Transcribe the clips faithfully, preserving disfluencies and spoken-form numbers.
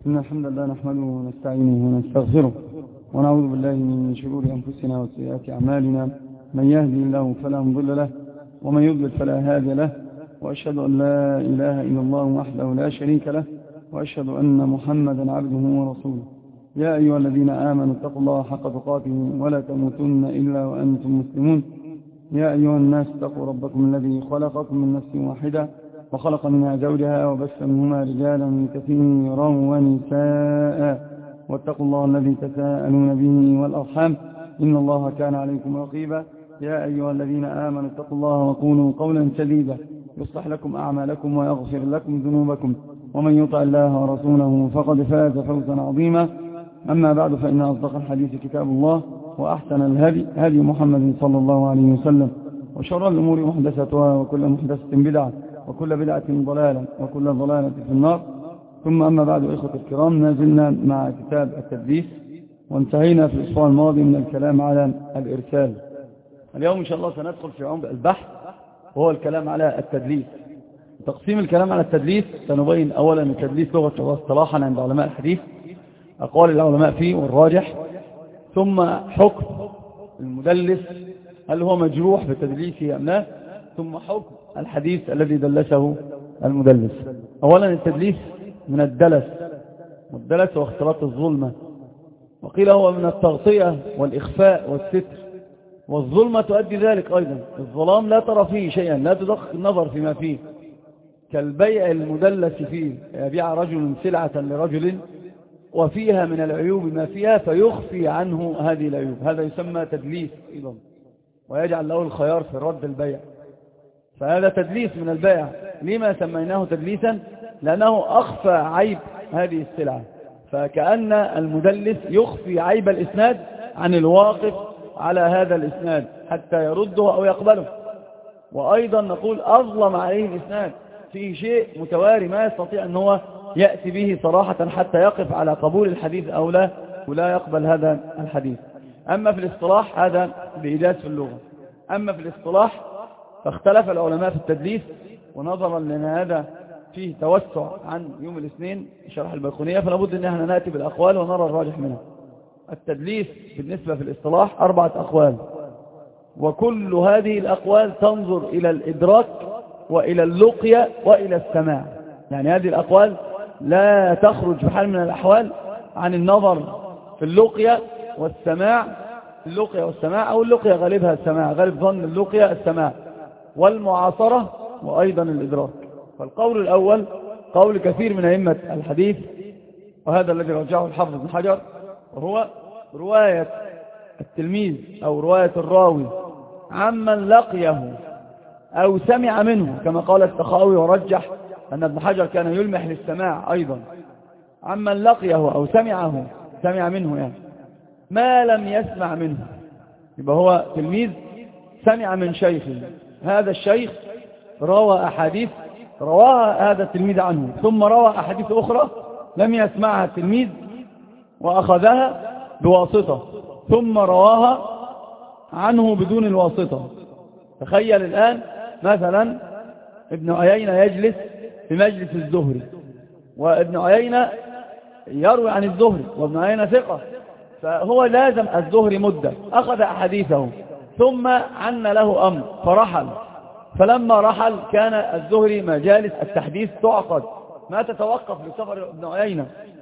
إن الحمد لله نحمده ونستعينه ونستغفره ونعوذ بالله من شرور أنفسنا وسيئات أعمالنا. من يهدي الله فلا مضل له ومن يضلل فلا هادي له، وأشهد أن لا إله إلا الله وحده لا شريك له، وأشهد أن محمدا عبده ورسوله. يا أيها الذين آمنوا اتقوا الله حق تقاته ولا تموتن إلا وأنتم مسلمون. يا أيها الناس اتقوا ربكم الذي خلقكم من نفس واحدة وخلق منها زوجها وبث منهما رجالا كثيرا ونساء، واتقوا الله الذي تساءلون به والأرحام إن الله كان عليكم رقيبا. يا أيها الذين آمنوا اتقوا الله وقولوا قولا سديدا يصلح لكم أعمالكم ويغفر لكم ذنوبكم، ومن يطع الله ورسوله فقد فاز فوزا عظيما. أما بعد، فإن أصدق الحديث كتاب الله، وأحسن الهدي هدي محمد صلى الله عليه وسلم، وشر الأمور محدثتها، وكل محدثة بدعة، وكل بدعة ضلالة، وكل ضلالة في النار. ثم أما بعد، إخوة الكرام، نازلنا مع كتاب التدليس، وانتهينا في الأسبوع الماضي من الكلام على الإرسال. اليوم إن شاء الله سندخل في عمق البحث، وهو الكلام على التدليس. تقسيم الكلام على التدليس سنبين أولا التدليس لغة واصطلاحا عند علماء الحديث، أقوال العلماء فيه والراجح، ثم حكم المدلس هل هو مجروح بتدليسه أم لا، ثم حكم الحديث الذي دلسه المدلس. أولا التدليس من الدلس، والدلس هو اختلاط الظلمة، وقيل هو من التغطية والإخفاء والستر، والظلمة تؤدي ذلك أيضا. الظلام لا ترى فيه شيئا، لا تدقق النظر فيما فيه، كالبيع المدلس فيه، يبيع رجل سلعة لرجل وفيها من العيوب ما فيها فيخفي عنه هذه العيوب، هذا يسمى تدليس أيضا، ويجعل له الخيار في رد البيع، فهذا تدليس من البيع. لما سميناه تدليسا؟ لأنه أخفى عيب هذه السلعة، فكأن المدلس يخفي عيب الإسناد عن الواقف على هذا الإسناد حتى يرده أو يقبله. وأيضا نقول أظلم عليه الإسناد، فيه شيء متواري ما يستطيع أن هو يأتي به صراحة حتى يقف على قبول الحديث أو لا، ولا يقبل هذا الحديث. أما في الاصطلاح هذا بإيجاز في اللغة. أما في الاصطلاح فاختلف العلماء في التدليس، ونظرا لأن هذا فيه توسع عن يوم الاثنين شرح البيقونية، فلابد أن احنا نأتي بالأقوال ونرى الراجح منها. التدليس بالنسبة في الاصطلاح أربعة أقوال، وكل هذه الأقوال تنظر إلى الإدراك وإلى اللقية وإلى السماع. يعني هذه الأقوال لا تخرج بحال من الأحوال عن النظر في اللقية والسماع، اللقية والسماع، أو اللقية غالبها السماع، غالب ظن اللقية السماع، والمعاصرة وأيضا الإدراك. فالقول الأول قول كثير من أئمة الحديث، وهذا الذي رجعه الحافظ بن حجر، وهو رواية التلميذ أو رواية الراوي عمن لقيه أو سمع منه، كما قال السخاوي ورجح أن ابن حجر كان يلمح للسماع أيضا، عمن لقيه أو سمعه سمع منه يعني ما لم يسمع منه، يبقى هو تلميذ سمع من شيخ، هذا الشيخ روى أحاديث رواها هذا التلميذ عنه، ثم روى أحاديث أخرى لم يسمعها التلميذ وأخذها بواسطة، ثم رواها عنه بدون الواسطة. تخيل الآن مثلا ابن عيينة يجلس في مجلس الزهري، وابن عيينة يروي عن الزهري، وابن عيينة ثقة، فهو لازم الزهري مدة، أخذ أحاديثه ثم عن له أمر فرحل، فلما رحل كان الزهري مجالس التحديث تعقد ما تتوقف لسفر ابن عيينة،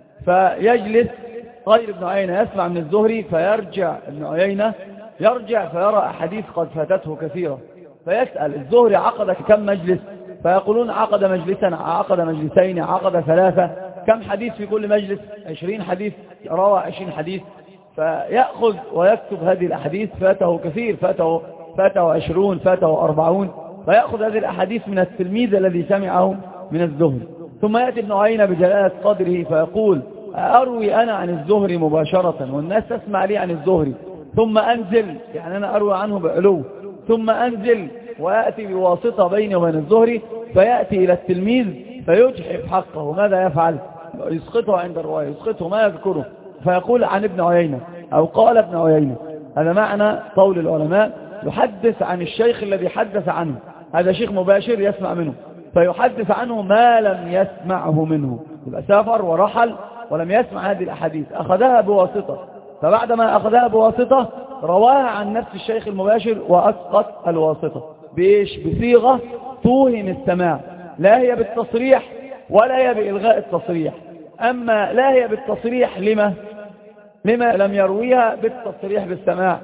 فيجلس غير ابن عيينة يسمع من الزهري، فيرجع ابن عيينة يرجع فيرى أحاديث قد فاتته كثيرة، فيسأل الزهري عقد كم مجلس، فيقولون عقد مجلسا، عقد مجلسين، عقد ثلاثة، كم حديث في كل مجلس؟ عشرين حديث، روى عشرين حديث، فيأخذ ويكتب هذه الأحاديث، فاته كثير، فاته, فاته عشرون، فاته أربعون، فيأخذ هذه الأحاديث من التلميذ الذي سمعه من الزهري. ثم يأتي ابن عيينة بجلالة قدره فيقول أروي أنا عن الزهري مباشرة والناس تسمع لي عن الزهري، ثم أنزل، يعني أنا أروي عنه بعلو، ثم أنزل ويأتي بواسطة بيني وبين الزهري، فيأتي إلى التلميذ فيجحف حقه. ماذا يفعل؟ يسقطه عند الرواية، يسقطه ما يذكره، فيقول عن ابن عيينة أو قال ابن عيينة. هذا معنى قول العلماء، يحدث عن الشيخ الذي حدث عنه، هذا شيخ مباشر يسمع منه، فيحدث عنه ما لم يسمعه منه، يبقى سافر ورحل ولم يسمع هذه الأحاديث، أخذها بواسطة، فبعدما أخذها بواسطة رواها عن نفس الشيخ المباشر وأسقط الواسطة بإيش؟ بصيغة توهم السماع، لا هي بالتصريح ولا هي بإلغاء التصريح. أما لا هي بالتصريح لما لما لم يرويها بالتصريح بالسماع،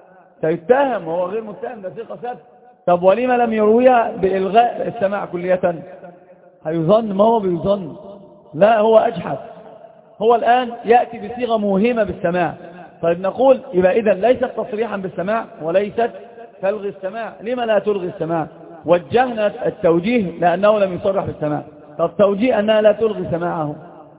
فيتهم وهو غير متهم، ده ثقة ثابتة. طب ولما لم يرويها بإلغاء السماع كلية؟ هيظن، ما هو بيظن، لا هو أجحف، هو الآن يأتي بصيغة موهمة بالسماع. طيب نقول يبقى إذن ليست تصريحا بالسماع وليست تلغي السماع. لما لا تلغي السماع؟ وجهنا التوجيه لأنه لم يصرح بالسماع. طب توجيه أنها لا تلغي سماعه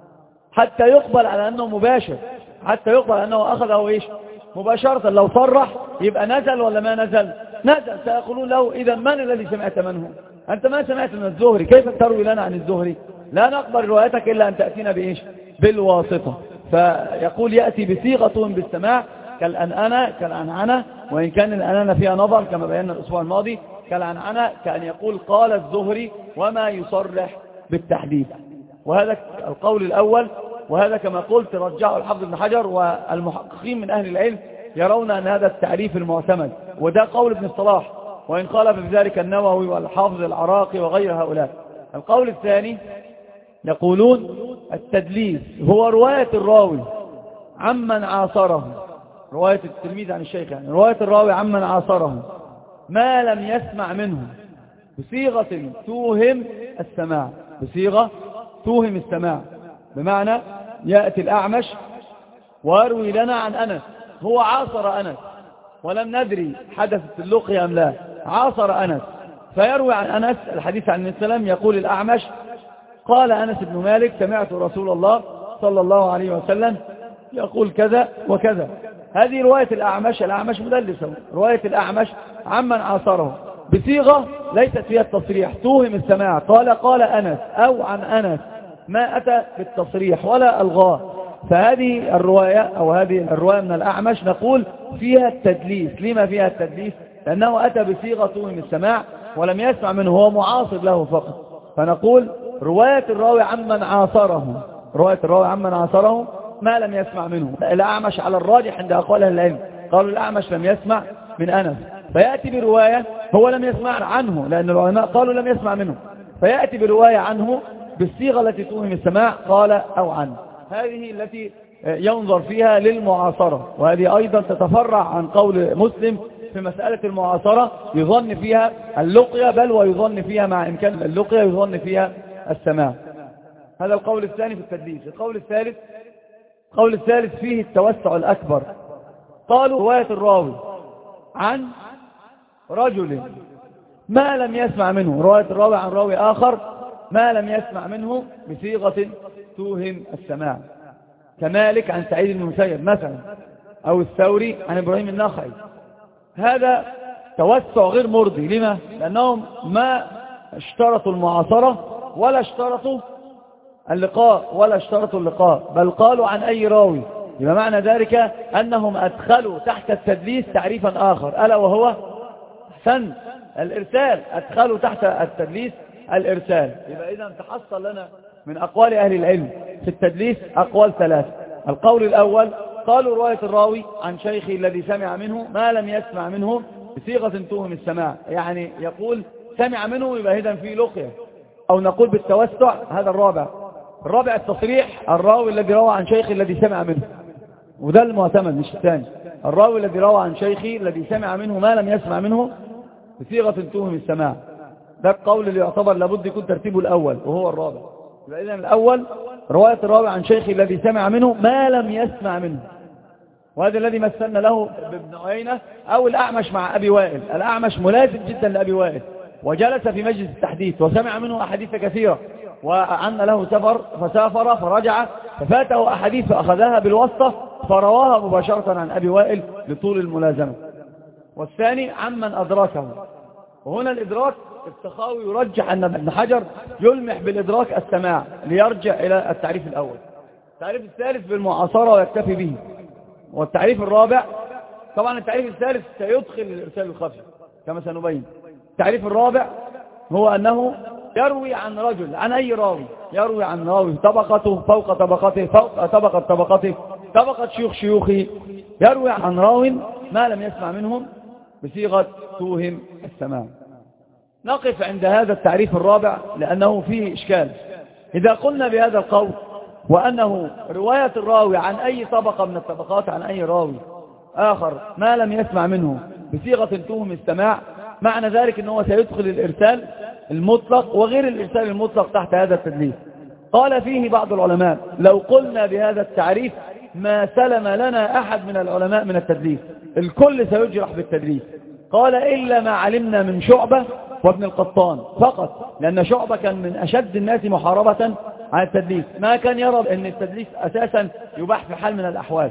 حتى يقبل على أنه مباشر، حتى يقبل أنه أخذه إيش؟ مباشرة. لو صرح يبقى نزل ولا ما نزل؟ نزل. سيقولون له إذا من الذي سمعت منه؟ أنت ما سمعت من الزهري، كيف تروي لنا عن الزهري؟ لا نقبل روايتك إلا أن تأتينا بإيش؟ بالواسطة. فيقول يأتي بصيغة بالسماع كالأنأنة كالعنعنة، وإن كان الأنأنة فيها نظر كما بينا الأسبوع الماضي، كالعنعنة كأن يقول قال الزهري وما يصرح بالتحديد. وهذا القول الأول، وهذا كما قلت رجعه الحافظ ابن حجر، والمحققين من أهل العلم يرون أن هذا التعريف المعتمد، وده قول ابن الصلاح، وإن خالف في ذلك النووي والحافظ العراقي وغير هؤلاء. القول الثاني يقولون التدليس هو رواية الراوي عمن عاصره، رواية التلميذ عن الشيخ، يعني رواية الراوي عمن عاصره ما لم يسمع منه بصيغة توهم السماع، بصيغة توهم السماع. بمعنى يأتي الأعمش ويروي لنا عن أنس، هو عاصر أنس ولم ندري حدثت اللقية أم لا، عاصر أنس، فيروي عن أنس الحديث عن السلام. يقول الأعمش قال أنس بن مالك سمعت رسول الله صلى الله عليه وسلم يقول كذا وكذا. هذه رواية الأعمش، الأعمش مدلسة، رواية الأعمش عمن عاصره بصيغة ليست فيها التصريح، توهم السماع، قال قال أنس أو عن أنس، ما أتى بالتصريح ولا ألغاه. فهذه الرواية أو هذه الرواية من الأعمش نقول فيها التدليس. لما فيها التدليس؟ لأنه أتى بصيغة توهم السماع ولم يسمع منه، هو معاصر له فقط. فنقول رواية الراوي عمن عاصره، رواية الراوي عمن عاصره ما لم يسمع منه. الأعمش على الراجح عند أقوال أهل العلم قالوا الأعمش لم يسمع من أنس، فيأتي برواية هو لم يسمع عنه، لأن العلماء قالوا لم يسمع منه، فيأتي برواية عنه بالصيغة التي توهم السماع، قال أو عن. هذه التي ينظر فيها للمعاصرة، وهذه أيضا تتفرع عن قول مسلم في مسألة المعاصرة، يظن فيها اللقية، بل ويظن فيها مع إمكان اللقية يظن فيها السماع. هذا القول الثاني في التدليس. القول الثالث القول الثالث فيه التوسع الأكبر. قالوا رواية الراوي عن رجل ما لم يسمع منه، رواية الراوي عن راوي آخر ما لم يسمع منه بصيغة توهم السماع، كمالك عن سعيد بن المسيب مثلا، أو الثوري عن إبراهيم النخعي. هذا توسع غير مرضي. لما؟ لأنهم ما اشترطوا المعاصرة ولا اشترطوا اللقاء ولا اشترطوا اللقاء، بل قالوا عن أي راوي. يبقى معنى ذلك أنهم أدخلوا تحت التدليس تعريفا آخر، ألا وهو أحسن الإرسال. أدخلوا تحت التدليس الإرسال. يبقى إذا تحصل لنا من أقوال أهل العلم في التدليس أقوال ثلاثة. القول الأول قالوا رواية الراوي عن شيخه الذي سمع منه ما لم يسمع منه بصيغة توهم السماع، يعني يقول سمع منه يبقى إذن في لقية، أو نقول بالتوسع. هذا الرابع. الرابع التصريح، الراوي الذي روى عن شيخه الذي سمع منه، وده المعتمد مش الثاني. الراوي الذي روى عن شيخه الذي سمع منه ما لم يسمع منه بصيغة توهم السماع، ده القول اللي يعتبر لابد يكون ترتيبه الأول وهو الرابع. يبقى إذن الأول رواية الراوي عن شيخه الذي سمع منه ما لم يسمع منه، وهذا الذي مثلنا له بابن عيينة أو الأعمش مع أبي وائل. الأعمش ملازم جدا لأبي وائل، وجلس في مجلس التحديث وسمع منه أحاديث كثيرة، وعن له سفر فسافر فرجع ففاته أحاديث فأخذها بالواسطة فرواها مباشرة عن أبي وائل لطول الملازمة. والثاني عمن أدركه، وهنا الإدراك السخاوي يرجح أن ابن حجر يلمح بالإدراك السماع ليرجع إلى التعريف الأول. التعريف الثالث بالمعاصرة ويكتفي به. والتعريف الرابع، طبعا التعريف الثالث سيدخل الإرسال الخفي كما سنبين. التعريف الرابع هو أنه يروي عن رجل، عن أي راوي، يروي عن راوي طبقته فوق طبقته فوق طبقة طبقته طبقة شيوخ شيوخه، يروي عن راو ما لم يسمع منهم بصيغة توهم السماع. نقف عند هذا التعريف الرابع لأنه فيه إشكال. إذا قلنا بهذا القول وأنه رواية الراوي عن أي طبقة من الطبقات عن أي راوي آخر ما لم يسمع منه بصيغة توهم السماع، معنى ذلك أنه سيدخل الإرسال المطلق وغير الإرسال المطلق تحت هذا التدليس. قال فيه بعض العلماء لو قلنا بهذا التعريف ما سلم لنا أحد من العلماء من التدليس، الكل سيجرح بالتدليس. قال إلا ما علمنا من شعبة وابن القطان فقط، لأن شعبة كان من أشد الناس محاربة على التدليس، ما كان يرى أن التدليس أساسا يباح في حال من الأحوال.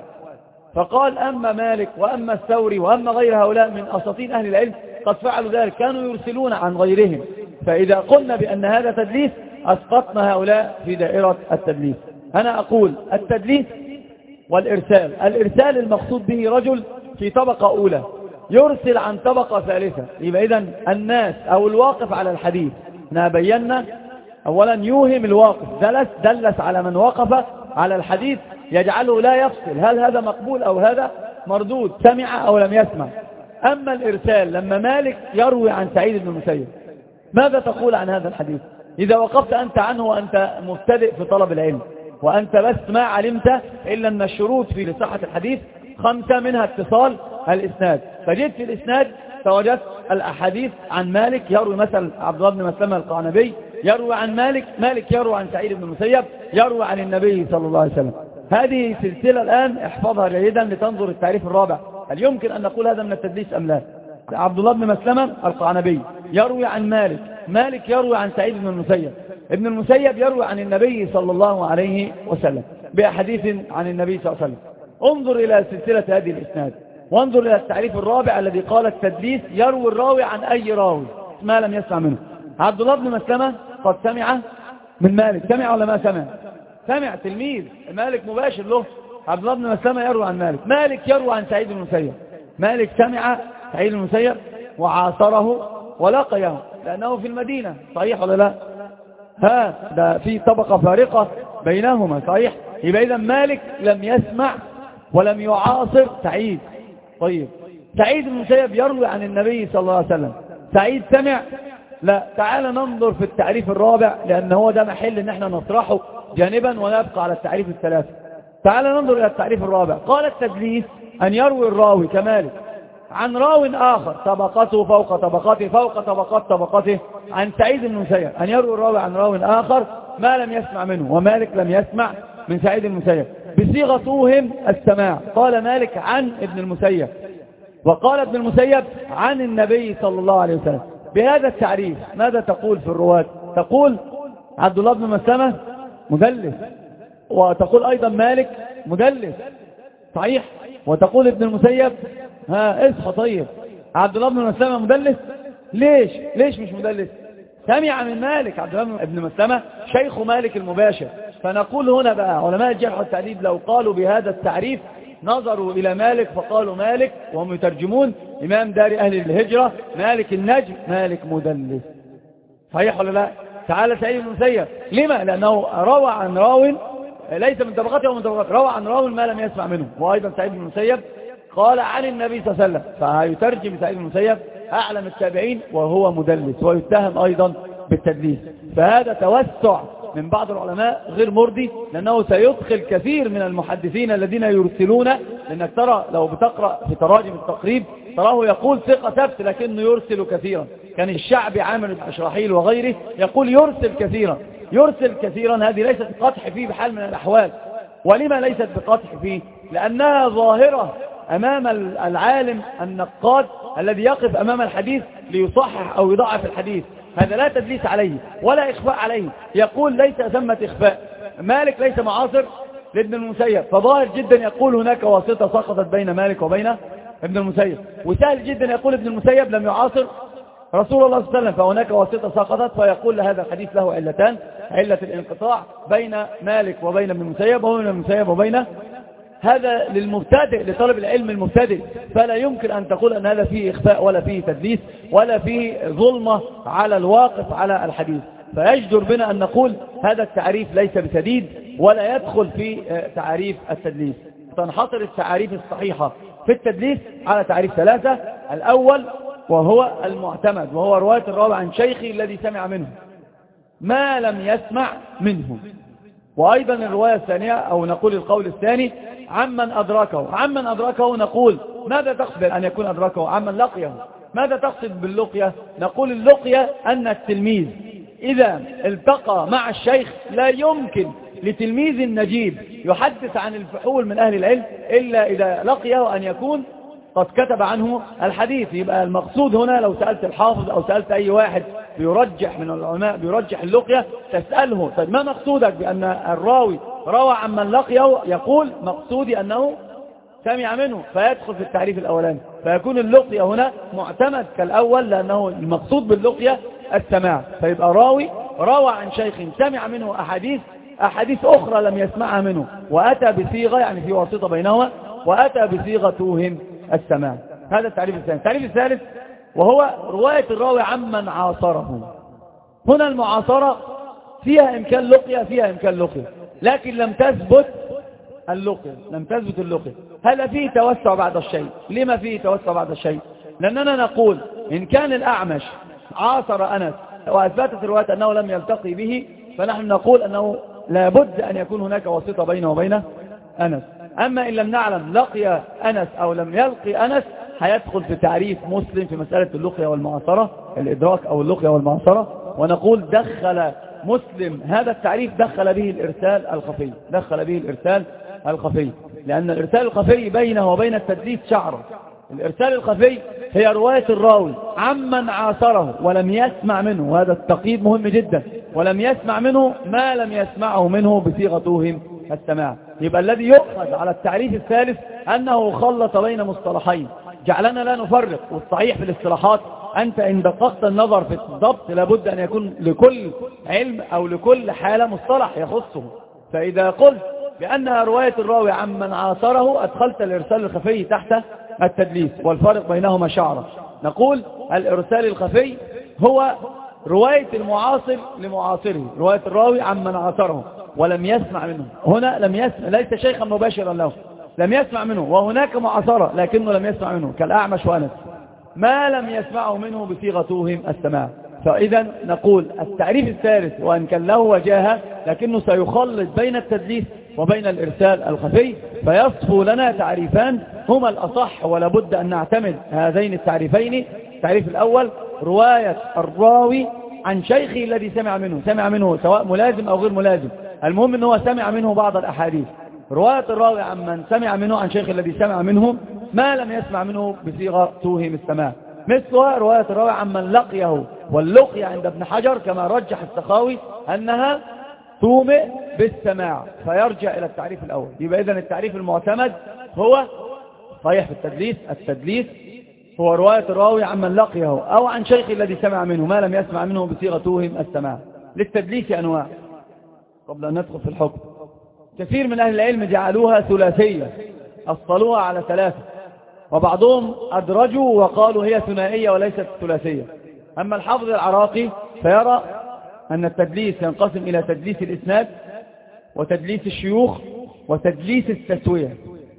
فقال أما مالك وأما الثوري وأما غير هؤلاء من أساطين أهل العلم قد فعلوا ذلك، كانوا يرسلون عن غيرهم، فإذا قلنا بأن هذا تدليس أسقطنا هؤلاء في دائرة التدليس. أنا أقول التدليس والإرسال، الإرسال المقصود به رجل في طبقة أولى يرسل عن طبقة ثالثة، يبقى إذن الناس أو الواقف على الحديث نبينا أولا يوهم الواقف، دلس, دلس على من وقف على الحديث يجعله لا يفصل هل هذا مقبول أو هذا مردود، سمع أو لم يسمع. أما الإرسال لما مالك يروي عن سعيد بن المسيب، ماذا تقول عن هذا الحديث إذا وقفت أنت عنه وأنت مبتدئ في طلب العلم وأنت بس ما علمت إلا أن الشروط في صحة الحديث خمسة منها اتصال الإسناد، فجئت في الإسناد فوجدت الأحاديث عن مالك يروي مثلا عبد الله بن مسلمة القعنبي يروي عن مالك، مالك يروي عن سعيد بن المسيب يروي عن النبي صلى الله عليه وسلم. هذه سلسلة الآن احفظها جيدا لتنظر التعريف الرابع، هل يمكن أن نقول هذا من التدليس أم لا؟ عبد الله بن مسلمة القعنبي يروي عن مالك، مالك يروي عن سعيد بن المسيب، ابن المسيب يروي عن النبي صلى الله عليه وسلم بأحاديث عن النبي صلى الله عليه وسلم. انظر إلى سلسلة هذه الإسناد وانظر إلى التعريف الرابع الذي قال التدليس يروي الراوي عن أي راوي ما لم يسمع منه. عبد الله بن مسلمة قد سمع من مالك، سمع ولا ما سمع؟ سمع، تلميذ مالك مباشر له. عبد الله بن مسلمة يروي عن مالك، مالك يروي عن سعيد بن المسيب، مالك سمع سعيد بن المسيب وعاصره ولقيه لأنه في المدينة، صحيح ولا لا؟ ها ده في طبقة فارقة بينهما، صحيح؟ يبقى إذا مالك لم يسمع ولم يعاصر سعيد. طيب سعيد بن المسيب يروي عن النبي صلى الله عليه وسلم، سعيد سمع؟ لا. تعال ننظر في التعريف الرابع لأن هو ده محل ان احنا نطرحه جانبا ونبقى على التعريف الثلاثة. تعال ننظر إلى التعريف الرابع. قال التدليس أن يروي الراوي كمالك عن راو آخر طبقته فوق طبقته فوق طبقات طبقته عن سعيد بن المسيب، أن يروي الراوي عن راو آخر ما لم يسمع منه، ومالك لم يسمع من سعيد بن المسيب بصيغة توهم السماع. قال مالك عن ابن المسيب وقال ابن المسيب عن النبي صلى الله عليه وسلم. بهذا التعريف ماذا تقول في الرواة؟ تقول عبد الله بن مسلمة مدلس، وتقول أيضا مالك مدلس، صحيح؟ وتقول ابن المسيب ها اصحى. طيب عبد الله بن مسلمة مدلس؟ ليش ليش مش مدلس؟ سمع من مالك، عبد الله بن مسلمة شيخ مالك المباشر. فنقول هنا بقى علماء الجرح والتعديل لو قالوا بهذا التعريف نظروا إلى مالك فقالوا مالك وهم يترجمون إمام دار أهل الهجرة مالك النجم مالك مدلس، صحيح ولا لا؟ تعالى سعيد بن المسيب لما؟ لأنه روى عن راو ليس من طبقته ومن طبقته، روى عن راو ما لم يسمع منه. وأيضا سعيد بن المسيب قال عن النبي صلى الله عليه وسلم، فيترجم سعيد بن المسيب أعلم التابعين وهو مدلس ويتهم أيضا بالتدليس. فهذا توسع من بعض العلماء غير مرضي، لأنه سيدخل كثير من المحدثين الذين يرسلون. لأنك ترى لو بتقرأ في تراجم التقريب تراه يقول ثقة ثبت لكنه يرسل كثيرا. كان الشعبي عامر بن شراحيل وغيره يقول يرسل كثيرا، يرسل كثيرا. هذه ليست قطح فيه بحال من الأحوال. ولما ليست بقطح فيه؟ لأنها ظاهرة أمام العالم النقاد الذي يقف أمام الحديث ليصحح أو يضعف الحديث. هذا لا تدليس عليه ولا إخفاء عليه. يقول ليس ثمة إخفاء. مالك ليس معاصر لابن المسيب، فظاهر جدا يقول هناك واسطة سقطت بين مالك وبين ابن المسيب. وسهل جدا يقول ابن المسيب لم يعاصر رسول الله صلى الله عليه وسلم، فهناك واسطة سقطت، فيقول هذا الحديث له علتان: علة الانقطاع بين مالك وبين ابن المسيب وبين ابن المسيب وبين. هذا للمبتدئ، لطالب العلم المبتدئ، فلا يمكن أن تقول أن هذا فيه إخفاء ولا فيه تدليس ولا فيه ظلمة على الواقف على الحديث. فيجدر بنا أن نقول هذا التعريف ليس بسديد ولا يدخل في تعريف التدليس. تنحصر التعريف الصحيحة في التدليس على تعريف ثلاثة. الأول وهو المعتمد، وهو رواية الراوي عن شيخه الذي سمع منه ما لم يسمع منه. وأيضا الرواية الثانية أو نقول القول الثاني عمن أدركه. عمن أدركه نقول ماذا تقصد أن يكون أدركه؟ عمن لقيه. ماذا تقصد باللقية؟ نقول اللقية أن التلميذ إذا التقى مع الشيخ لا يمكن لتلميذ نجيب يحدث عن الفحول من أهل العلم إلا إذا لقيه أن يكون قد كتب عنه الحديث. يبقى المقصود هنا لو سألت الحافظ أو سألت أي واحد بيرجح من العلماء بيرجح اللقية تسأله طيب ما مقصودك بأن الراوي روى عن من لقيه؟ يقول مقصودي أنه سمع منه، فيدخل في التعريف الأولاني، فيكون اللقية هنا معتمد كالأول لأنه المقصود باللقية السماع. فيبقى راوي روى عن شيخ سمع منه أحاديث أحاديث أخرى لم يسمعها منه وأتى بصيغة يعني في واسطة بينهما وأتى بصيغة توهم السماع. هذا التعريف الثاني. التعريف الثالث وهو رواية الراوي عمن عاصره. هنا المعاصرة فيها إمكان لقية فيها إمكان لقية لكن لم تثبت اللقية لم تثبت اللقية. هذا فيه توسع بعد الشيء. لما فيه توسع بعد الشيء؟ لأننا نقول إن كان الأعمش عاصر أنس وأثبتت الرواية أنه لم يلتقي به فنحن نقول أنه لابد أن يكون هناك واسطة بينه وبين أنس. أما إن لم نعلم لقي أنس أو لم يلقي أنس هيدخل في تعريف مسلم في مسألة اللقية والمعاصرة، الإدراك أو اللقية والمعاصرة، ونقول دخل مسلم هذا التعريف دخل به الإرسال الخفي دخل به الإرسال الخفي لأن الإرسال الخفي بينه وبين التدليس شعره. الإرسال الخفي هي رواية الراوي عمن عاصره ولم يسمع منه، وهذا التقييد مهم جدا، ولم يسمع منه ما لم يسمعه منه بصيغة توهم السماع. يبقى الذي يؤخذ على التعريف الثالث أنه خلط بين مصطلحين جعلنا لا نفرق. والصحيح في الاصطلاحات أنت إن دققت النظر في الضبط لابد أن يكون لكل علم أو لكل حالة مصطلح يخصه. فإذا قلت بأنها رواية الراوي عمن عاصره أدخلت الإرسال الخفي تحت التدليس والفرق بينهما شعرة. نقول الإرسال الخفي هو رواية المعاصر لمعاصره، رواية الراوي عمن عاصره ولم يسمع منه. هنا لم يسمع ليس شيخا مباشرا له، لم يسمع منه، وهناك معاصرة لكنه لم يسمع منه كالأعمش وأنس ما لم يسمعه منه بصيغة توهم السماع. فإذا نقول التعريف الثالث وأن كان له وجاهة لكنه سيخلط بين التدليس وبين الإرسال الخفي فيصفو لنا تعريفان هما الأصح ولا بد أن نعتمد هذين التعريفين. التعريف الأول رواية الراوي عن شيخه الذي سمع منه سمع منه سواء ملازم أو غير ملازم، المهم أنه سمع منه بعض الأحاديث. رواية الراوي عن من سمع منه عن شيخ الذي سمع منه ما لم يسمع منه بصيغة توهم السماع، مثلها رواية الراوي عن من لقيه. واللقي عند ابن حجر كما رجح السخاوي أنها تومئ بالسماع فيرجع إلى التعريف الأول. يبقى إذن التعريف المعتمد هو صحيح في التدليس. التدليس هو رواية الراوي عن من لقيه أو عن شيخ الذي سمع منه ما لم يسمع منه بصيغة توهم السماع. للتدليس أنواع قبل أن ندخل في الحكم. كثير من أهل العلم جعلوها ثلاثية أصلوها على ثلاثة، وبعضهم أدرجوا وقالوا هي ثنائية وليست ثلاثية. أما الحافظ العراقي فيرى أن التدليس ينقسم إلى تدليس الإسناد وتدليس الشيوخ وتدليس التسوية.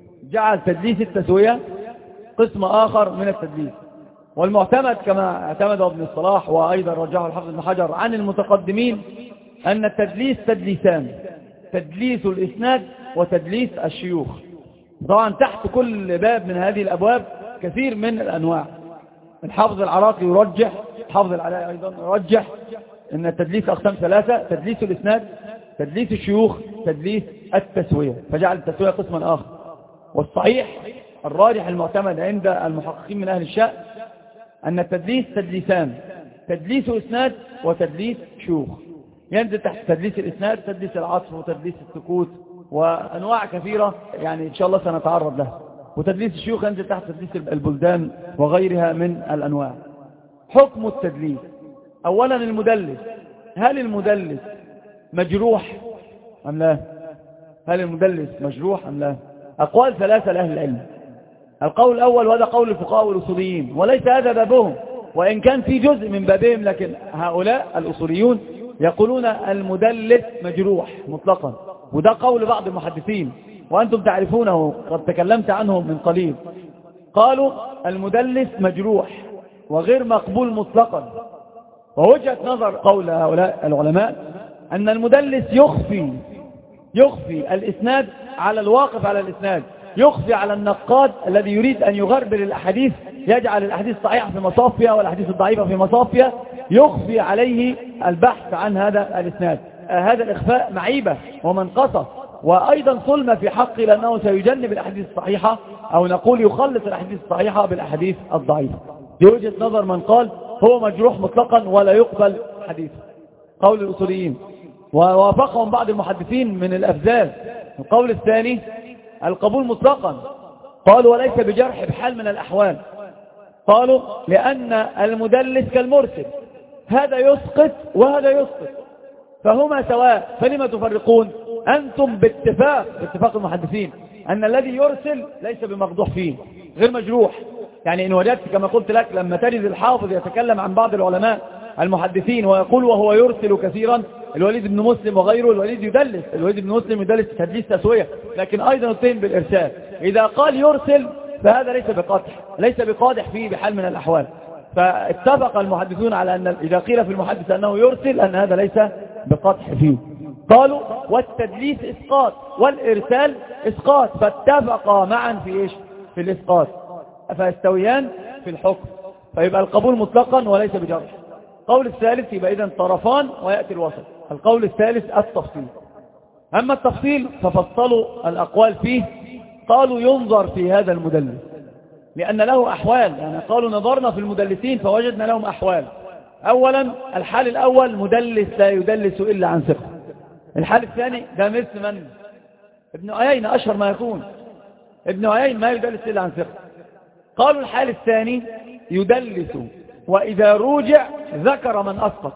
جعل تدليس التسوية قسم آخر من التدليس. والمعتمد كما اعتمد ابن الصلاح وأيضا رجحه الحافظ ابن حجر عن المتقدمين أن التدليس تدليسان، تدليس الإسناد وتدليس الشيوخ. طبعا تحت كل باب من هذه الأبواب كثير من الأنواع. الحافظ العراقي يرجح، الحافظ العلاء أيضا يرجح أن التدليس أقسام ثلاثة: تدليس الإسناد، تدليس الشيوخ، تدليس التسوية، فجعل التسوية قسما آخر. والصحيح الراجح المعتمد عند المحققين من أهل الشأن أن التدليس تدليسان: تدليس إسناد وتدليس شيوخ. ينزل تحت تدليس الإسناد تدليس العطف وتدليس السكوت وأنواع كثيرة يعني إن شاء الله سنتعرض لها. وتدليس الشيوخ ينزل تحت تدليس البلدان وغيرها من الأنواع. حكم التدليس: أولا المدلس، هل المدلس مجروح أم لا؟ هل المدلس مجروح أم لا؟ أقوال ثلاثة لأهل العلم. القول الأول وهذا قول الفقهاء والأصوليين وليس هذا بابهم، وإن كان في جزء من بابهم، لكن هؤلاء الأصوليون يقولون المدلس مجروح مطلقا، وده قول بعض المحدثين وأنتم تعرفونه قد تكلمت عنه من قليل. قالوا المدلس مجروح وغير مقبول مطلقا. ووجهة نظر قول هؤلاء العلماء أن المدلس يخفي يخفي الإسناد على الواقف على الإسناد، يخفي على النقاد الذي يريد أن يغربل الأحاديث، يجعل الأحاديث الصحيحة في مصافها والأحاديث الضعيفة في مصافها، يخفي عليه البحث عن هذا الإسناد. آه هذا الإخفاء معيبة ومنقصة، وأيضا ظلم في حقه لأنه سيجنب الأحاديث الصحيحة، أو نقول يخلط الأحاديث الصحيحة بالأحاديث الضعيفة. دي وجهة نظر من قال هو مجروح مطلقا ولا يقبل حديثه، قول الأصوليين. ووافقهم بعض المحدثين من الأفزاز. القول الثاني القبول مطلقا، قالوا وليس بجرح بحال من الأحوال. قالوا لأن المدلس كالمرسل، هذا يسقط وهذا يسقط، فهما سواء، فلما تفرقون؟ أنتم باتفاق باتفاق المحدثين أن الذي يرسل ليس بمقدوح فيه، غير مجروح. يعني إن وجدت كما قلت لك لما تجد الحافظ يتكلم عن بعض العلماء المحدثين ويقول وهو يرسل كثيرا، الوليد بن مسلم وغيره، الوليد يدلس، الوليد بن مسلم يدلس تدليس تسوية، لكن أيضا يتهم بالإرسال. إذا قال يرسل فهذا ليس بقادح، ليس بقادح فيه بحال من الأحوال. فاتفق المحدثون على أن إذا قيل في المحدث أنه يرسل أن هذا ليس بقادح فيه. قالوا والتدليس إسقاط والإرسال إسقاط، فاتفقا معا في إيش؟ في الإسقاط، فيستويان في الحكم، فيبقى القبول مطلقا وليس بجرح. القول الثالث يبقى إذن طرفان ويأتي الوسط. القول الثالث التفصيل. أما التفصيل ففصلوا الأقوال فيه، قالوا ينظر في هذا المدلس لأن له أحوال. يعني قالوا نظرنا في المدلسين فوجدنا لهم أحوال. أولا الحال الأول مدلس لا يدلس إلا عن ثقة. الحال الثاني ده مثل من؟ ابن عيينة أشهر ما يكون، ابن عيينة ما يدلس إلا عن ثقة. قالوا الحال الثاني يدلس وإذا روجع ذكر من أسقط.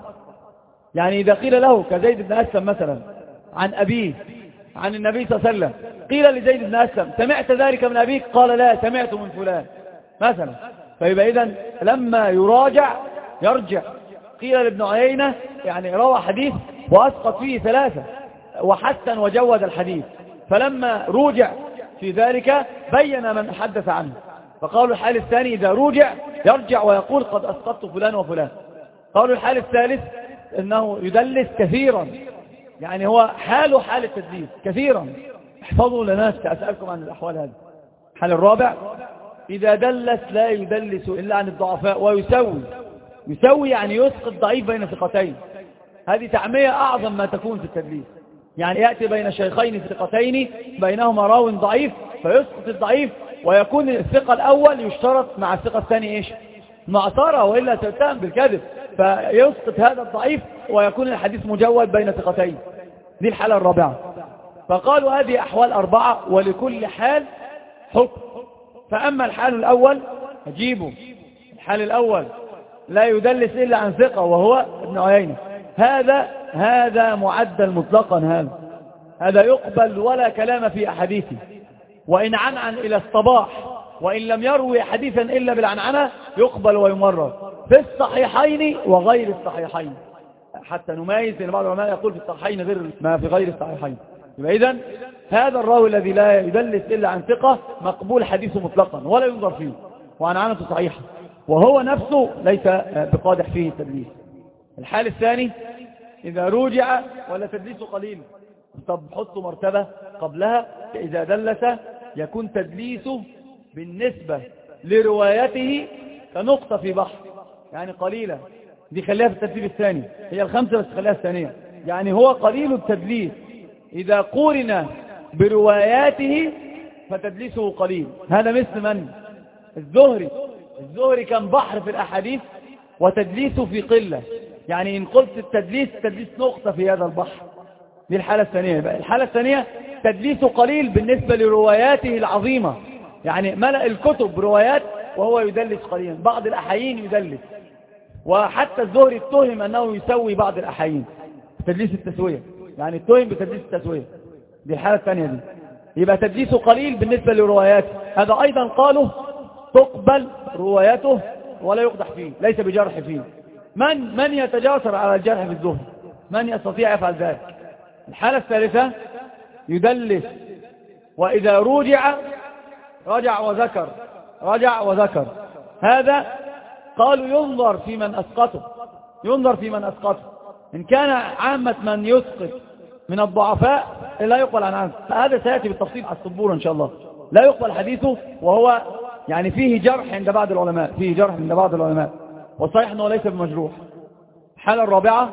يعني إذا قيل له كزيد بن أسلم مثلا عن أبيه عن النبي صلى الله عليه وسلم، قيل لزيد بن أسلم سمعت ذلك من أبيك؟ قال لا سمعت من فلان مثلا. فيبقى إذن لما يراجع يرجع. قيل لابن عيينة يعني روى حديث وأسقط فيه ثلاثة وحسن وجود الحديث، فلما روجع في ذلك بين من حدث عنه. فقالوا الحال الثاني إذا روجع يرجع ويقول قد أسقطت فلان وفلان. قالوا الحال الثالث أنه يدلس كثيرا، يعني هو حاله حال التدليس كثيرا. احفظوا لنا سأسألكم عن الأحوال هذه. الحال الرابع إذا دلس لا يدلس إلا عن الضعفاء ويسوي. يسوي يعني يسقط ضعيف بين ثقتين. هذه تعمية أعظم ما تكون في التدليس. يعني يأتي بين شيخين ثقتين بينهما راو ضعيف فيسقط الضعيف، ويكون الثقة الأول يشترط مع الثقة الثانية إيش؟ معصرة وإلا تتهم بالكذب، فيسقط هذا الضعيف ويكون الحديث مجود بين ثقتين. دي الحالة الرابعة. فقالوا هذه أحوال أربعة ولكل حال حكم. فأما الحال الأول أجيبه، الحال الأول لا يدلس إلا عن ثقة وهو ابن عيينة، هذا هذا معدل مطلقا، هذا هذا يقبل ولا كلام في أحاديثه، وإن عنعن إلى الصباح وإن لم يروي حديثا إلا بالعنعنة يقبل ويمرر في الصحيحين وغير الصحيحين، حتى نميز لأن بعض العلماء يقول في الصحيحين غير ما في غير الصحيحين. يبقى إذن هذا الراوي الذي لا يدلس إلا عن ثقة مقبول حديثه مطلقا ولا ينظر فيه وعنعنته صحيحة، وهو نفسه ليس بقادح فيه التدليس. الحال الثاني إذا رجع ولا تدليسه قليل. طب حطوا مرتبة قبلها، إذا دلس يكون تدليسه بالنسبة لروايته كنقطة في بحر، يعني قليلة. دي خليها في الترتيب الثاني، هي الخمسة بس خليها الثانية. يعني هو قليل التدليس إذا قورن برواياته فتدليسه قليل. هذا مثل من؟ الزهري. الزهري كان بحر في الأحاديث وتدليسه في قلة، يعني إن قلت التدليس تدليس نقطة في هذا البحر. دي الحالة الثانية. بقى الحالة الثانية تدليسه قليل بالنسبة لرواياته العظيمة، يعني ملأ الكتب روايات وهو يدلس قليلا، بعض الأحايين يدلس، وحتى الزهري اتهم أنه يسوي بعض الأحايين تدليس التسوية، يعني اتهم بتدليس التسوية. دي الحالة الثانية دي. يبقى تدليسه قليل بالنسبة لرواياته، هذا أيضا قالوا تقبل روايته ولا يقدح فيه، ليس بجرح فيه. من من يتجاسر على الجرح في الزهري؟ من يستطيع يفعل ذلك. الحالة الثالثة يدلس وإذا رجع رجع وذكر رجع وذكر. هذا قالوا ينظر في من أسقطه ينظر في من أسقطه إن كان عامة من يسقط من الضعفاء لا يقبل عن عنه. هذا سيأتي بالتفصيل على السبورة إن شاء الله. لا يقبل حديثه، وهو يعني فيه جرح عند بعض العلماء فيه جرح عند بعض العلماء والصحيح أنه ليس بمجروح. الحالة الرابعة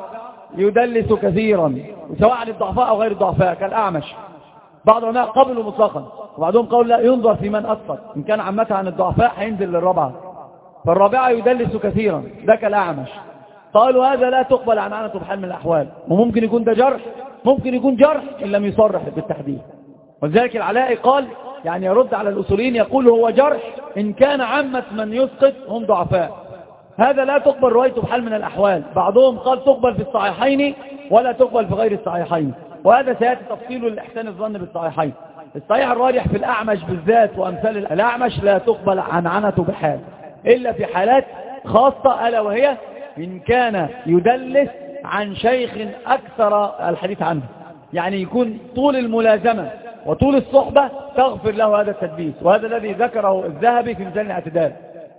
يدلس كثيرا سواء عن الضعفاء أو غير الضعفاء كالأعمش. بعض العلماء قبلوا مطلقا وبعضهم قول لا، ينظر في من أسقط. إن كان عامتها عن الضعفاء هينزل للرابعة. فالرابعة يدلس كثيرا ده كالأعمش. قالوا هذا لا تقبل عن عنته بحال من الأحوال، وممكن يكون ده جرح ممكن يكون جرح إن لم يصرح بالتحديد. ولذلك العلاء قال يعني يرد على الأصوليين يقول هو جرح إن كان عامة من يسقط هم ضعفاء. هذا لا تقبل روايته بحال من الأحوال. بعضهم قال تقبل في الصحيحين ولا تقبل في غير الصحيحين، وهذا سيأتي تفصيله لإحسان الظن بالصحيحين. الصحيح الراجح في الأعمش بالذات وأمثال الأعمش لا تقبل عن عنته بحال إلا في حالات خاصة، ألا وهي إن كان يدلس عن شيخ أكثر الحديث عنه، يعني يكون طول الملازمة وطول الصحبة تغفر له هذا التدليس. وهذا الذي ذكره الذهبي في ميزان الاعتدال،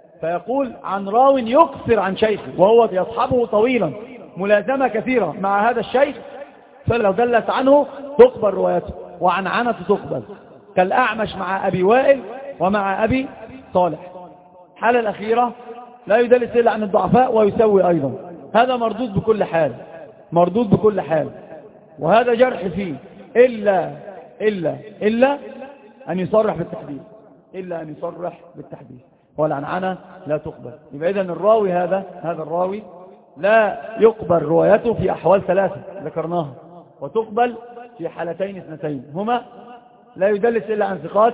فيقول عن راو يكثر عن شيخه وهو يصحبه طويلا ملازمة كثيرة مع هذا الشيخ، فلو دلس عنه تقبل روايته وعن عنته تقبل، كالأعمش مع أبي وائل ومع أبي صالح. الحالة الأخيرة لا يدلس إلا عن الضعفاء ويسوي أيضا. هذا مردود بكل حال مردود بكل حال وهذا جرح فيه إلا إلا إلا أن يصرح بالتحديد إلا أن يصرح بالتحديد والعنعنة لا تقبل. يبقى إذن الراوي هذا هذا الراوي لا يقبل روايته في أحوال ثلاثة ذكرناها، وتقبل في حالتين اثنتين هما لا يدلس إلا عن ثقات.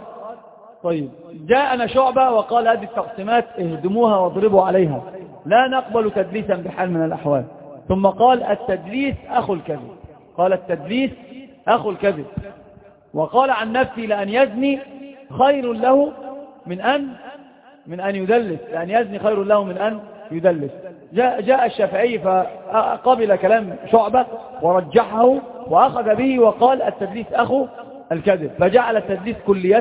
طيب جاءنا شعبة وقال هذه التقسيمات اهدموها واضربوا عليها، لا نقبل تدليسا بحال من الأحوال. ثم قال التدليس أخو الكذب قال التدليس أخو الكذب وقال عن نفسي لأن يزني خير له من أن من أن يدلس لأن يزني خير له من أن يدلس. جاء, جاء الشافعي فقبل كلام شعبة ورجحه وأخذ به وقال التدليس أخو الكذب، فجعل التدليس كلية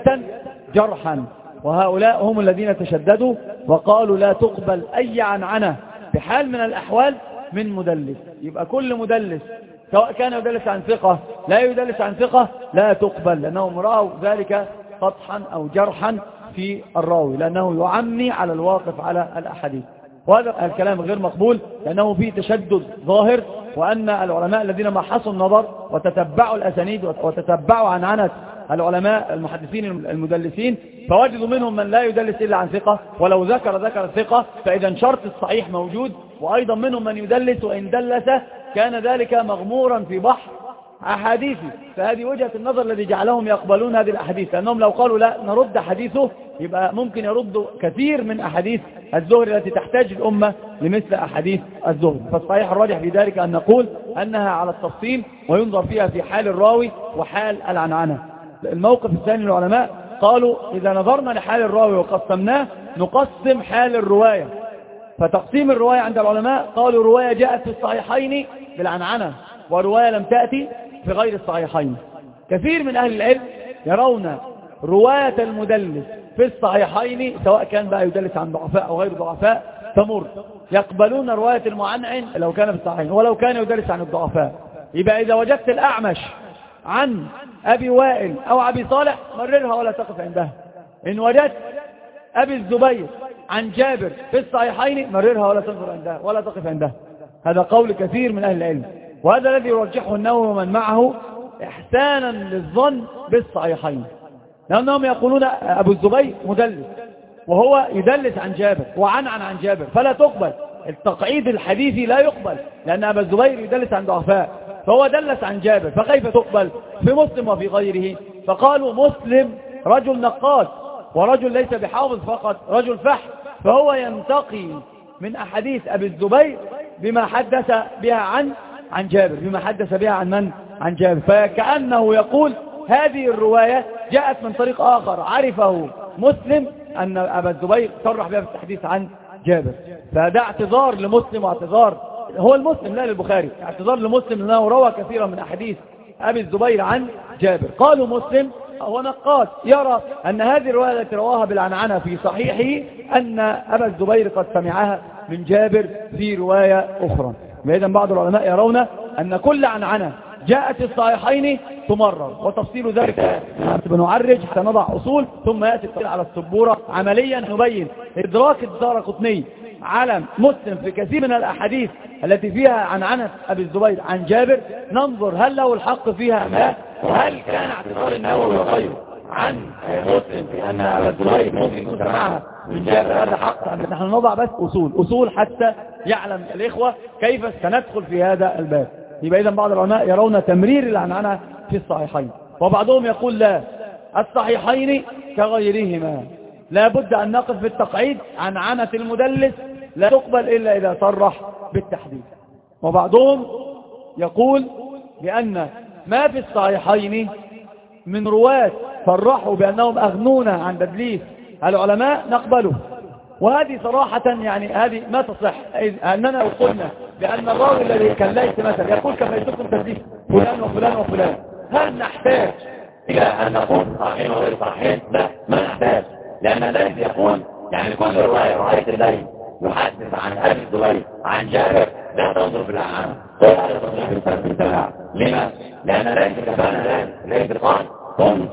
جرحا. وهؤلاء هم الذين تشددوا وقالوا لا تقبل أي عنعنة بحال من الأحوال من مدلس. يبقى كل مدلس سواء كان يدلس عن ثقة لا يدلس عن ثقة لا تقبل، لأنهم رأوا ذلك قطحا أو جرحا في الراوي، لأنه يعمي على الواقف على الأحاديث. وهذا الكلام غير مقبول لأنه فيه تشدد ظاهر، وأن العلماء الذين محصوا النظر وتتبعوا الأسانيد وتتبعوا عن عنة العلماء المحدثين المدلسين فوجدوا منهم من لا يدلس إلا عن ثقة، ولو ذكر ذكر ثقة، فإذا شرط الصحيح موجود. وأيضا منهم من يدلس وإن دلس كان ذلك مغمورا في بحر أحاديثه. فهذه وجهة النظر الذي جعلهم يقبلون هذه الأحاديث، لأنهم لو قالوا لا نرد حديثه يبقى ممكن يردوا كثير من أحاديث الزهري التي تحتاج الأمة لمثل أحاديث الزهري. فالصحيح الراجح في ذلك أن نقول أنها على التفصيل وينظر فيها في حال الراوي وحال العنعنة. الموقف الثاني للعلماء قالوا إذا نظرنا لحال الراوي وقسمناه نقسم حال الرواية. فتقسيم الرواية عند العلماء قالوا رواية جاءت في الصحيحين بالعنعنة ورواية لم تأتي في غير الصحيحين. كثير من أهل العلم يرون رواية المدلس في الصحيحين سواء كان بقى يدلس عن ضعفاء أو غير ضعفاء تمر، يقبلون رواية المعنعن لو كان في الصحيحين ولو كان يدلس عن الضعفاء. يبقى إذا وجدت الأعمش عن أبي وائل أو أبي صالح مررها ولا تقف عندها. إن وجدت أبي الزبير عن جابر في الصحيحين مررها ولا تنظر عندها ولا تقف عندها. هذا قول كثير من أهل العلم، وهذا الذي يرجحه النووي ومن معه إحسانا للظن بالصحيحين، لأنهم يقولون أبو الزبير مدلس وهو يدلس عن جابر وعن عن عن جابر فلا تقبل. التقعيد الحديثي لا يقبل لأن أبو الزبير يدلس عن ضعفاء فهو دلس عن جابر، فكيف تقبل في مسلم وفي غيره؟ فقالوا مسلم رجل نقاد ورجل ليس بحافظ فقط رجل فحم، فهو ينتقي من أحاديث أبي الزبير بما حدث بها عن عن جابر بما حدث بها عن من؟ عن جابر. فكأنه يقول هذه الرواية جاءت من طريق آخر عرفه مسلم أن أبا الزبير صرح بها في التحديث عن جابر، فهذا اعتذار لمسلم واعتذار هو المسلم لا للبخاري، اعتذار لمسلم لأنه روى كثيرا من أحاديث أبي الزبير عن جابر. قالوا مسلم هو نقاد يرى أن هذه الرواية التي رواها بالعنعنة في صحيحه أن أبا الزبير قد سمعها من جابر في رواية أخرى. وإذن بعض العلماء يرون أن كل عنعنة جاءت الصحيحين تمرر، وتفصيل ذلك بنعرج حتى نضع أصول ثم يأتي على السبورة عمليا نبين إدراك الدارقطني على مسلم في كثير من الأحاديث التي فيها عنعنة أبي الزبير عن جابر، ننظر هل له الحق فيها ما، وهل كان اعتذار النووي وغيره عن مسلم في أن أبا الزبير ممكن سمعها من جابر هذا حق. نحن نضع بس أصول أصول حتى يعلم الإخوة كيف سندخل في هذا الباب. يبقى إذن بعض العلماء يرون تمرير العنعنة في الصحيحين، وبعضهم يقول لا، الصحيحين كغيرهما لا بد أن نقف بالتقعيد. عنعنة المدلس لا تقبل إلا إذا صرح بالتحديد. وبعضهم يقول بأن ما في الصحيحين من رواة صرحوا بأنهم أغنون عن تدليس العلماء نقبله، وهذه صراحة يعني هذه ما تصح. أننا لو قلنا بأن الراوي الذي كان ليس مثلا يقول كفيتكم تدليس فلان وفلان وفلان، هل نحتاج إلى أن نقول صحيح وغير صحيح؟ لا، ما نحتاج، لأن الليث يقول يعني كل رواية رواية الليث يحدث عن أبي الزبير عن جابر لا تنظر في العنعنة ولا تصحيح بالتبع. لما؟ لأن الليث كفانا ليث قال كنت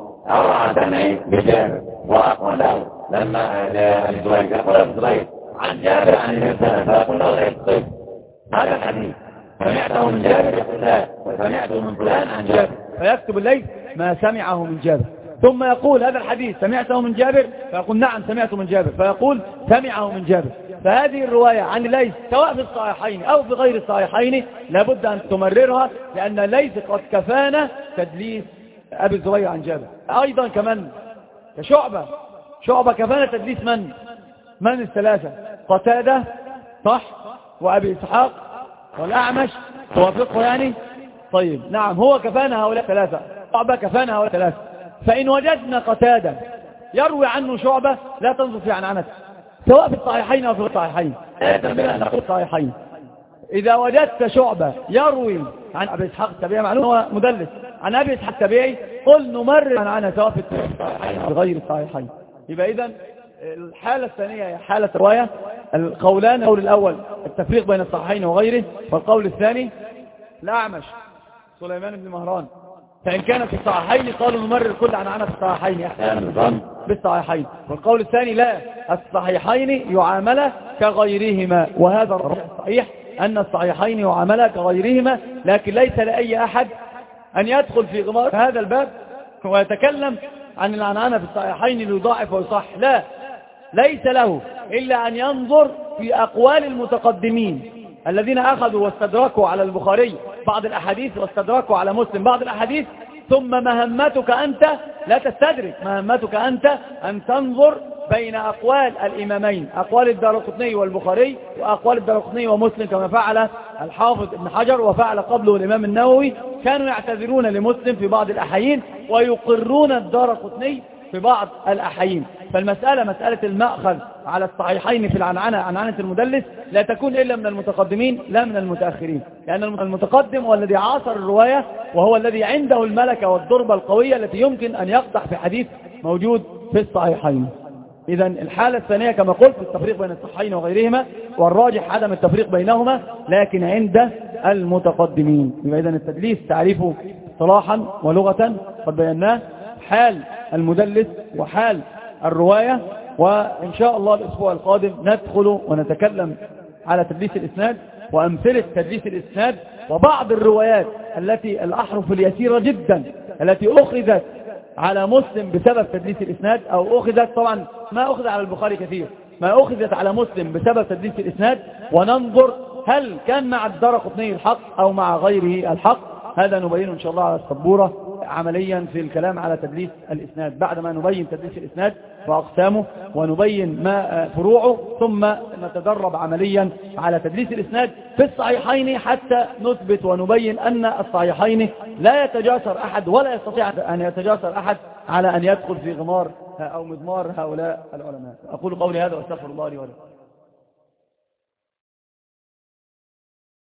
أرى سمعي بجابر وأقول له لما أبي الزبير يقول أبي الزبير عن جابر عن الإنسان فأقول له غير الطيب هذا الحديث سمعته من جابر يقول لا وسمعته من فلان عن جابر، فيكتب الليث ما سمعه من جابر، ثم يقول هذا الحديث سمعته من جابر فيقول نعم سمعته من جابر، فيقول سمعه من جابر. فهذه الرواية عن الليث سواء في الصحيحين أو في غير الصحيحين لابد أن تمررها، لأن الليث قد كفانا تدليس أبي الزبير عن جابر. أيضا كمان كشعبة، شعبة كفانا تدليس من من الثلاثة؟ قتادة صح، وأبي إسحاق والأعمش توافقه يعني. طيب نعم هو كفانا هؤلاء ثلاثة، شعبة كفانا هؤلاء ثلاثة. فإن وجدنا قتادة يروي عنه شعبة لا تنظر في عنعنته سواء في الصحيحين أو في الصحيحين، نقول الصحيحين. إذا وجدت شعبة يروي عن أبي إسحاق التبيعي معلوم هو مدلس عن أبي إسحاق التبيعي قل نمرر عنعنة سواء في الصحيحين أو غير الصحيحين. يبقى إذن الحالة الثانية هي حالة رواية القولان. القول الأول التفريق بين الصحيحين وغيره، والقول الثاني الأعمش سليمان بن مهران، فإن كانت في الصحيحين قالوا نمرر كل عنعنة في الصحيحين احسان بالصحيحين، والقول الثاني لا، الصحيحين يعامل كغيرهما، وهذا الصحيح أن الصحيحين يعامل كغيرهما، لكن ليس لأي أحد أن يدخل في غمار هذا الباب ويتكلم عن العنعنة في الصحيحين ليضاعف ويصح، لا، ليس له إلا أن ينظر في أقوال المتقدمين الذين أخذوا واستدركوا على البخاري بعض الأحاديث واستدركوا على مسلم بعض الأحاديث، ثم مهمتك أنت لا تستدرك، مهمتك أنت أن تنظر بين أقوال الإمامين، أقوال الدارقطني والبخاري وأقوال الدارقطني ومسلم كما فعل الحافظ ابن حجر وفعل قبله الإمام النووي. كانوا يعتذرون لمسلم في بعض الأحيين ويقرون الدارقطني في بعض الأحيين. فالمسألة مسألة المأخذ على الصحيحين في العنعنة عنعنة المدلس لا تكون إلا من المتقدمين لا من المتأخرين، لأن المتقدم هو الذي عاصر الرواية وهو الذي عنده الملكة والضربة القوية التي يمكن أن يقدح في حديث موجود في الصحيحين. إذا الحالة الثانية كما قلت التفريق بين الصحيحين وغيرهما، والراجح عدم التفريق بينهما لكن عند المتقدمين. إذا التدليس تعريفه صلاحا ولغة قد بيناه، حال المدلس وحال الرواية. وإن شاء الله الأسبوع القادم ندخل ونتكلم على تدليس الإسناد وأمثلة تدليس الإسناد وبعض الروايات التي الأحرف اليسيرة جدا التي أخذت على مسلم بسبب تدليس الإسناد، أو أخذت طبعا ما أخذ على البخاري كثير، ما أخذت على مسلم بسبب تدليس الإسناد، وننظر هل كان مع الدارقطني الحق أو مع غيره الحق. هذا نبينه إن شاء الله على السبورة عمليا في الكلام على تدليس الإسناد، بعدما نبين تدليس الإسناد وأقسامه ونبين ما فروعه، ثم نتدرب عمليا على تدليس الإسناد في الصحيحين حتى نثبت ونبين أن الصحيحين لا يتجاسر أحد ولا يستطيع أن يتجاسر أحد على أن يدخل في غمار أو مضمار هؤلاء العلماء. أقول قولي هذا واستغفر الله لي ولكم.